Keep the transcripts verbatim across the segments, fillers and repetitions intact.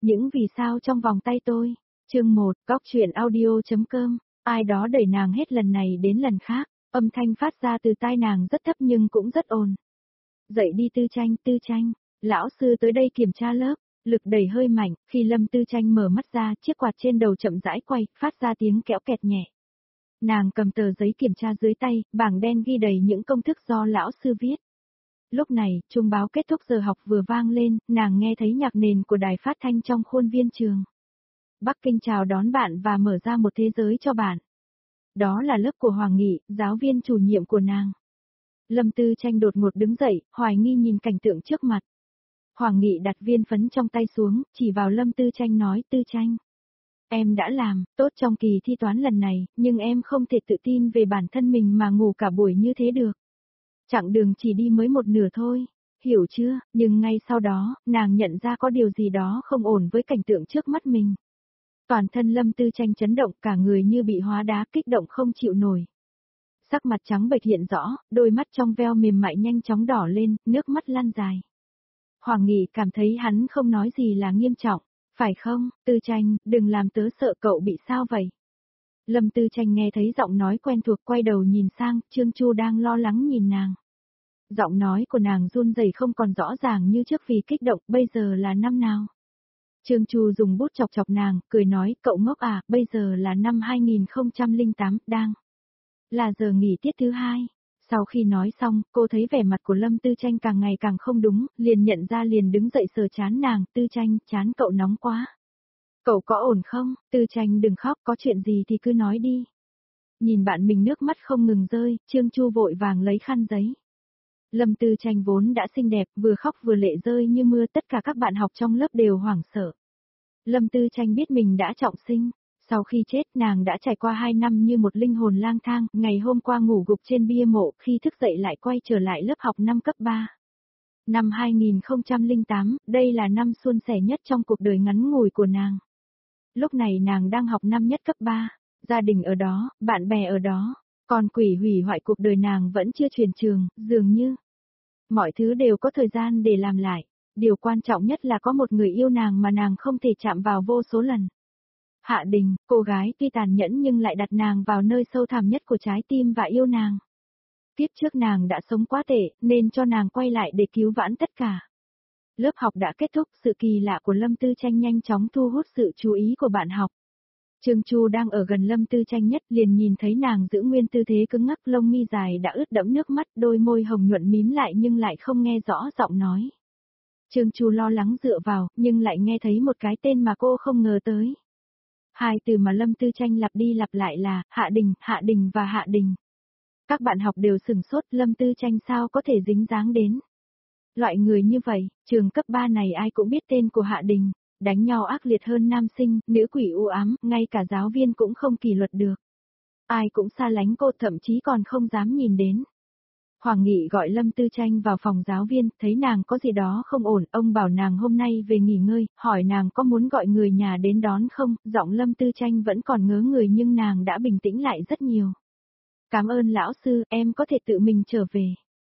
Những vì sao trong vòng tay tôi. Chương một, Góc truyện audio.com. Ai đó đẩy nàng hết lần này đến lần khác, âm thanh phát ra từ tai nàng rất thấp nhưng cũng rất ồn. Dậy đi Tư Tranh, Tư Tranh, lão sư tới đây kiểm tra lớp. Lực đẩy hơi mạnh, khi Lâm Tư Tranh mở mắt ra, chiếc quạt trên đầu chậm rãi quay, phát ra tiếng kéo kẹt nhẹ. Nàng cầm tờ giấy kiểm tra dưới tay, bảng đen ghi đầy những công thức do lão sư viết. Lúc này, chuông báo kết thúc giờ học vừa vang lên, nàng nghe thấy nhạc nền của đài phát thanh trong khuôn viên trường. Bắc Kinh chào đón bạn và mở ra một thế giới cho bạn. Đó là lớp của Hoàng Nghị, giáo viên chủ nhiệm của nàng. Lâm Tư Tranh đột ngột đứng dậy, hoài nghi nhìn cảnh tượng trước mặt. Hoàng Nghị đặt viên phấn trong tay xuống, chỉ vào Lâm Tư Tranh nói, Tư Tranh. Em đã làm tốt trong kỳ thi toán lần này, nhưng em không thể tự tin về bản thân mình mà ngủ cả buổi như thế được. Chặng đường chỉ đi mới một nửa thôi, hiểu chưa? Nhưng ngay sau đó, nàng nhận ra có điều gì đó không ổn với cảnh tượng trước mắt mình. Toàn thân Lâm Tư Tranh chấn động, cả người như bị hóa đá, kích động không chịu nổi. Sắc mặt trắng bệch hiện rõ, đôi mắt trong veo mềm mại nhanh chóng đỏ lên, nước mắt lan dài. Hoàng Nghị cảm thấy hắn không nói gì là nghiêm trọng. Phải không, Tư Tranh, đừng làm tớ sợ cậu bị sao vậy? Lâm Tư Tranh nghe thấy giọng nói quen thuộc, quay đầu nhìn sang, Trương Chu đang lo lắng nhìn nàng. Giọng nói của nàng run rẩy không còn rõ ràng như trước vì kích động, bây giờ là năm nào? Trương Chu dùng bút chọc chọc nàng, cười nói, cậu ngốc à, bây giờ là năm hai nghìn không trăm lẻ tám, đang là giờ nghỉ tiết thứ hai. Sau khi nói xong, cô thấy vẻ mặt của Lâm Tư Tranh càng ngày càng không đúng, liền nhận ra liền đứng dậy sờ chán nàng, Tư Tranh, chán cậu nóng quá. Cậu có ổn không? Tư Tranh đừng khóc, có chuyện gì thì cứ nói đi. Nhìn bạn mình nước mắt không ngừng rơi, Trương Chu vội vàng lấy khăn giấy. Lâm Tư Tranh vốn đã xinh đẹp, vừa khóc vừa lệ rơi như mưa, tất cả các bạn học trong lớp đều hoảng sợ. Lâm Tư Tranh biết mình đã trọng sinh. Sau khi chết, nàng đã trải qua hai năm như một linh hồn lang thang, ngày hôm qua ngủ gục trên bia mộ, khi thức dậy lại quay trở lại lớp học năm cấp ba. Năm hai nghìn không trăm lẻ tám, đây là năm suôn sẻ nhất trong cuộc đời ngắn ngủi của nàng. Lúc này nàng đang học năm nhất cấp ba, gia đình ở đó, bạn bè ở đó, còn quỷ hủy hoại cuộc đời nàng vẫn chưa chuyển trường, dường như mọi thứ đều có thời gian để làm lại. Điều quan trọng nhất là có một người yêu nàng mà nàng không thể chạm vào vô số lần. Hạ Đình, cô gái tuy tàn nhẫn nhưng lại đặt nàng vào nơi sâu thẳm nhất của trái tim và yêu nàng. Kiếp trước nàng đã sống quá tệ, nên cho nàng quay lại để cứu vãn tất cả. Lớp học đã kết thúc, sự kỳ lạ của Lâm Tư Tranh nhanh chóng thu hút sự chú ý của bạn học. Trương Chu đang ở gần Lâm Tư Tranh nhất, liền nhìn thấy nàng giữ nguyên tư thế cứng ngắc, lông mi dài đã ướt đẫm nước mắt, đôi môi hồng nhuận mím lại nhưng lại không nghe rõ giọng nói. Trương Chu lo lắng dựa vào, nhưng lại nghe thấy một cái tên mà cô không ngờ tới. Hai từ mà Lâm Tư Tranh lặp đi lặp lại là, Hạ Đình, Hạ Đình và Hạ Đình. Các bạn học đều sửng sốt, Lâm Tư Tranh sao có thể dính dáng đến. Loại người như vậy, trường cấp ba này ai cũng biết tên của Hạ Đình, đánh nhau ác liệt hơn nam sinh, nữ quỷ u ám, ngay cả giáo viên cũng không kỷ luật được. Ai cũng xa lánh cô, thậm chí còn không dám nhìn đến. Hoàng Nghị gọi Lâm Tư Tranh vào phòng giáo viên, thấy nàng có gì đó không ổn, ông bảo nàng hôm nay về nghỉ ngơi, hỏi nàng có muốn gọi người nhà đến đón không, giọng Lâm Tư Tranh vẫn còn ngớ người nhưng nàng đã bình tĩnh lại rất nhiều. Cảm ơn lão sư, em có thể tự mình trở về.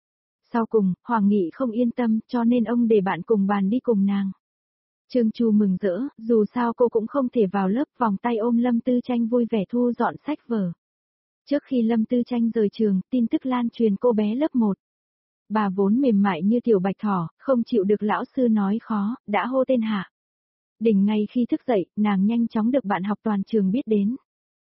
Sau cùng, Hoàng Nghị không yên tâm, cho nên ông để bạn cùng bàn đi cùng nàng. Trương Chu mừng rỡ, dù sao cô cũng không thể vào lớp, vòng tay ôm Lâm Tư Tranh vui vẻ thu dọn sách vở. Trước khi Lâm Tư Tranh rời trường, tin tức lan truyền cô bé lớp một. Bà vốn mềm mại như tiểu bạch thỏ, không chịu được lão sư nói khó, đã hô tên Hạ Đình. Ngay khi thức dậy, nàng nhanh chóng được bạn học toàn trường biết đến.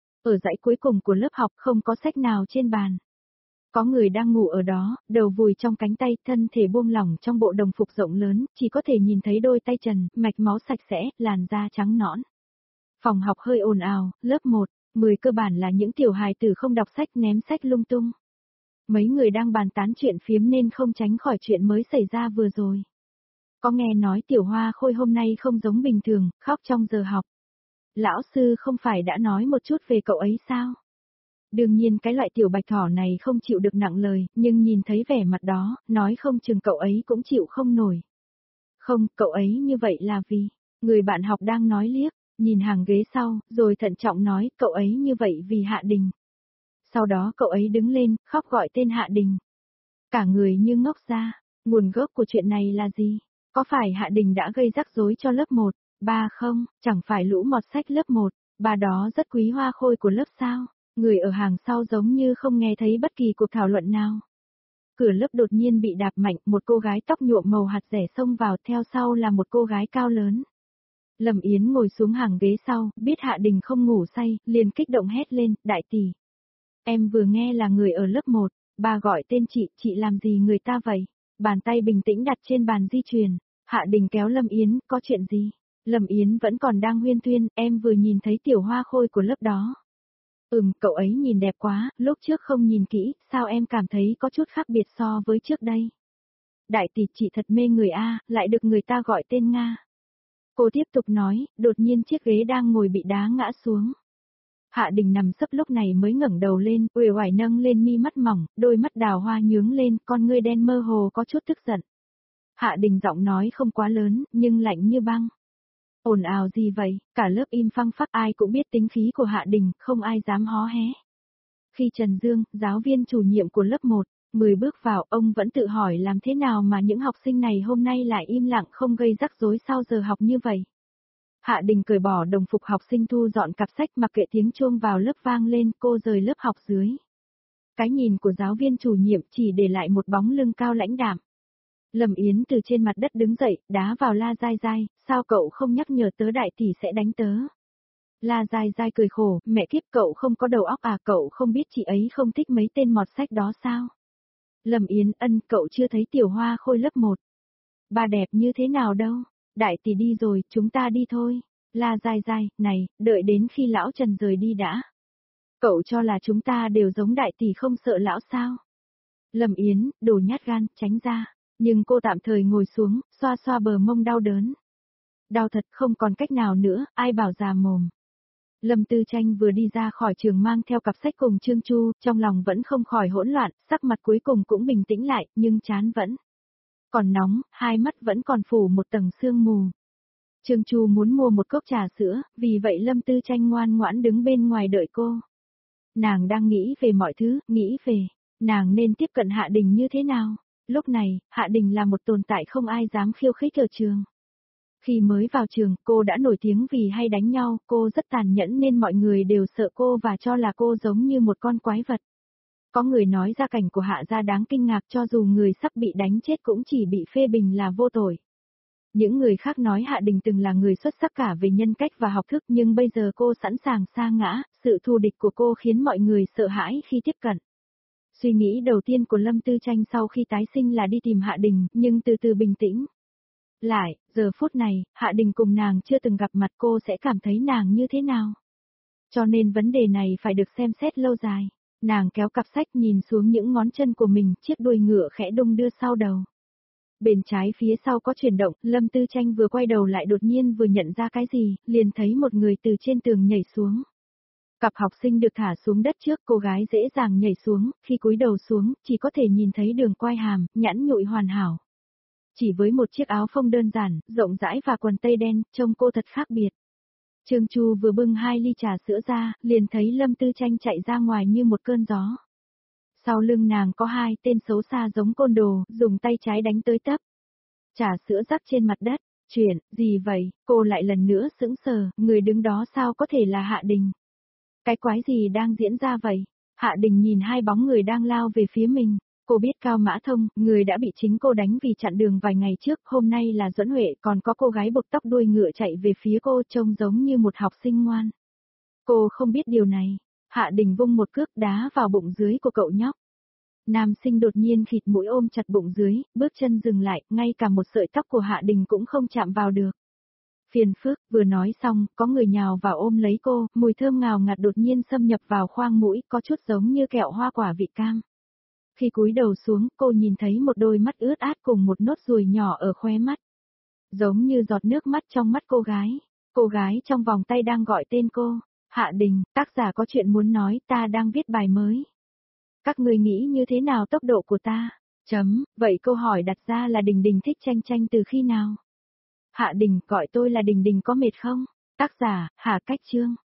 Ở dãy cuối cùng của lớp học không có sách nào trên bàn. Có người đang ngủ ở đó, đầu vùi trong cánh tay, thân thể buông lỏng trong bộ đồng phục rộng lớn, chỉ có thể nhìn thấy đôi tay trần, mạch máu sạch sẽ, làn da trắng nõn. Phòng học hơi ồn ào, lớp một. Mười cơ bản là những tiểu hài tử không đọc sách, ném sách lung tung. Mấy người đang bàn tán chuyện phiếm nên không tránh khỏi chuyện mới xảy ra vừa rồi. Có nghe nói tiểu Hoa Khôi hôm nay không giống bình thường, khóc trong giờ học. Lão sư không phải đã nói một chút về cậu ấy sao? Đương nhiên cái loại tiểu bạch thỏ này không chịu được nặng lời, nhưng nhìn thấy vẻ mặt đó, nói không chừng cậu ấy cũng chịu không nổi. Không, cậu ấy như vậy là vì, người bạn học đang nói liếc. Nhìn hàng ghế sau, rồi thận trọng nói, cậu ấy như vậy vì Hạ Đình. Sau đó cậu ấy đứng lên, khóc gọi tên Hạ Đình. Cả người như ngốc ra, nguồn gốc của chuyện này là gì? Có phải Hạ Đình đã gây rắc rối cho lớp một? Ba không, chẳng phải lũ mọt sách lớp một, ba đó rất quý hoa khôi của lớp sao? Người ở hàng sau giống như không nghe thấy bất kỳ cuộc thảo luận nào. Cửa lớp đột nhiên bị đạp mạnh, một cô gái tóc nhuộm màu hạt rẻ xông vào, theo sau là một cô gái cao lớn. Lâm Yến ngồi xuống hàng ghế sau, biết Hạ Đình không ngủ say, liền kích động hét lên, đại tỷ. Em vừa nghe là người ở lớp một, bà gọi tên chị, chị làm gì người ta vậy? Bàn tay bình tĩnh đặt trên bàn di truyền, Hạ Đình kéo Lâm Yến, có chuyện gì? Lâm Yến vẫn còn đang huyên thuyên, em vừa nhìn thấy tiểu hoa khôi của lớp đó. Ừm, cậu ấy nhìn đẹp quá, lúc trước không nhìn kỹ, sao em cảm thấy có chút khác biệt so với trước đây? Đại tỷ chị thật mê người A, lại được người ta gọi tên Nga. Cô tiếp tục nói, đột nhiên chiếc ghế đang ngồi bị đá ngã xuống. Hạ Đình nằm sấp lúc này mới ngẩng đầu lên, uể oải nâng lên mi mắt mỏng, đôi mắt đào hoa nhướng lên, con ngươi đen mơ hồ có chút tức giận. Hạ Đình giọng nói không quá lớn, nhưng lạnh như băng. Ồn ào gì vậy, cả lớp im phăng phắc, ai cũng biết tính khí của Hạ Đình, không ai dám hó hé. Khi Trần Dương, giáo viên chủ nhiệm của lớp một, mười bước vào, ông vẫn tự hỏi làm thế nào mà những học sinh này hôm nay lại im lặng không gây rắc rối sau giờ học như vậy. Hạ Đình cởi bỏ đồng phục học sinh thu dọn cặp sách, mặc kệ tiếng chuông vào lớp vang lên, cô rời lớp học dưới. Cái nhìn của giáo viên chủ nhiệm chỉ để lại một bóng lưng cao lãnh đạm. Lâm Yến từ trên mặt đất đứng dậy, đá vào La Giai Giai, sao cậu không nhắc nhở tớ đại tỷ sẽ đánh tớ? La Giai Giai cười khổ, mẹ kiếp, cậu không có đầu óc à, cậu không biết chị ấy không thích mấy tên mọt sách đó sao? Lâm Yến, ân, cậu chưa thấy tiểu hoa khôi lớp một. Bà đẹp như thế nào đâu, đại tỷ đi rồi, chúng ta đi thôi. La Giai Giai, này, đợi đến khi lão Trần rời đi đã. Cậu cho là chúng ta đều giống đại tỷ không sợ lão sao? Lâm Yến, đồ nhát gan, tránh ra. Nhưng cô tạm thời ngồi xuống, xoa xoa bờ mông đau đớn. Đau thật, không còn cách nào nữa, ai bảo già mồm. Lâm Tư Tranh vừa đi ra khỏi trường mang theo cặp sách cùng Trương Chu, trong lòng vẫn không khỏi hỗn loạn, sắc mặt cuối cùng cũng bình tĩnh lại, nhưng chán vẫn còn nóng, hai mắt vẫn còn phủ một tầng sương mù. Trương Chu muốn mua một cốc trà sữa, vì vậy Lâm Tư Tranh ngoan ngoãn đứng bên ngoài đợi cô. Nàng đang nghĩ về mọi thứ, nghĩ về, nàng nên tiếp cận Hạ Đình như thế nào. Lúc này, Hạ Đình là một tồn tại không ai dám khiêu khích ở trường. Khi mới vào trường, cô đã nổi tiếng vì hay đánh nhau, cô rất tàn nhẫn nên mọi người đều sợ cô và cho là cô giống như một con quái vật. Có người nói gia cảnh của Hạ gia đáng kinh ngạc, cho dù người sắp bị đánh chết cũng chỉ bị phê bình là vô tội. Những người khác nói Hạ Đình từng là người xuất sắc cả về nhân cách và học thức, nhưng bây giờ cô sẵn sàng sa ngã, sự thù địch của cô khiến mọi người sợ hãi khi tiếp cận. Suy nghĩ đầu tiên của Lâm Tư Tranh sau khi tái sinh là đi tìm Hạ Đình, nhưng từ từ bình tĩnh. Lại, giờ phút này, Hạ Đình cùng nàng chưa từng gặp mặt, cô sẽ cảm thấy nàng như thế nào? Cho nên vấn đề này phải được xem xét lâu dài. Nàng kéo cặp sách nhìn xuống những ngón chân của mình, chiếc đuôi ngựa khẽ đung đưa sau đầu. Bên trái phía sau có chuyển động, Lâm Tư Tranh vừa quay đầu lại đột nhiên vừa nhận ra cái gì, liền thấy một người từ trên tường nhảy xuống. Cặp học sinh được thả xuống đất trước, cô gái dễ dàng nhảy xuống, khi cúi đầu xuống, chỉ có thể nhìn thấy đường quai hàm, nhẵn nhụi hoàn hảo. Chỉ với một chiếc áo phông đơn giản, rộng rãi và quần tây đen, trông cô thật khác biệt. Trương Chu vừa bưng hai ly trà sữa ra, liền thấy Lâm Tư Tranh chạy ra ngoài như một cơn gió. Sau lưng nàng có hai tên xấu xa giống côn đồ, dùng tay trái đánh tới tấp. Trà sữa rắc trên mặt đất, chuyện, gì vậy, cô lại lần nữa sững sờ, người đứng đó sao có thể là Hạ Đình. Cái quái gì đang diễn ra vậy? Hạ Đình nhìn hai bóng người đang lao về phía mình. Cô biết Cao Mã Thông, người đã bị chính cô đánh vì chặn đường vài ngày trước, hôm nay là Duẫn Huệ, còn có cô gái buộc tóc đuôi ngựa chạy về phía cô, trông giống như một học sinh ngoan. Cô không biết điều này. Hạ Đình vung một cước đá vào bụng dưới của cậu nhóc. Nam sinh đột nhiên khịt mũi ôm chặt bụng dưới, bước chân dừng lại, ngay cả một sợi tóc của Hạ Đình cũng không chạm vào được. Phiền phức, vừa nói xong, có người nhào vào ôm lấy cô, mùi thơm ngào ngạt đột nhiên xâm nhập vào khoang mũi, có chút giống như kẹo hoa quả vị cam. Khi cúi đầu xuống, cô nhìn thấy một đôi mắt ướt át cùng một nốt ruồi nhỏ ở khóe mắt. Giống như giọt nước mắt trong mắt cô gái. Cô gái trong vòng tay đang gọi tên cô. Hạ Đình, tác giả có chuyện muốn nói, ta đang viết bài mới. Các người nghĩ như thế nào tốc độ của ta? Chấm, vậy câu hỏi đặt ra là Đình Đình thích Tranh Tranh từ khi nào? Hạ Đình, gọi tôi là Đình Đình có mệt không? Tác giả, Hà Cách Chương.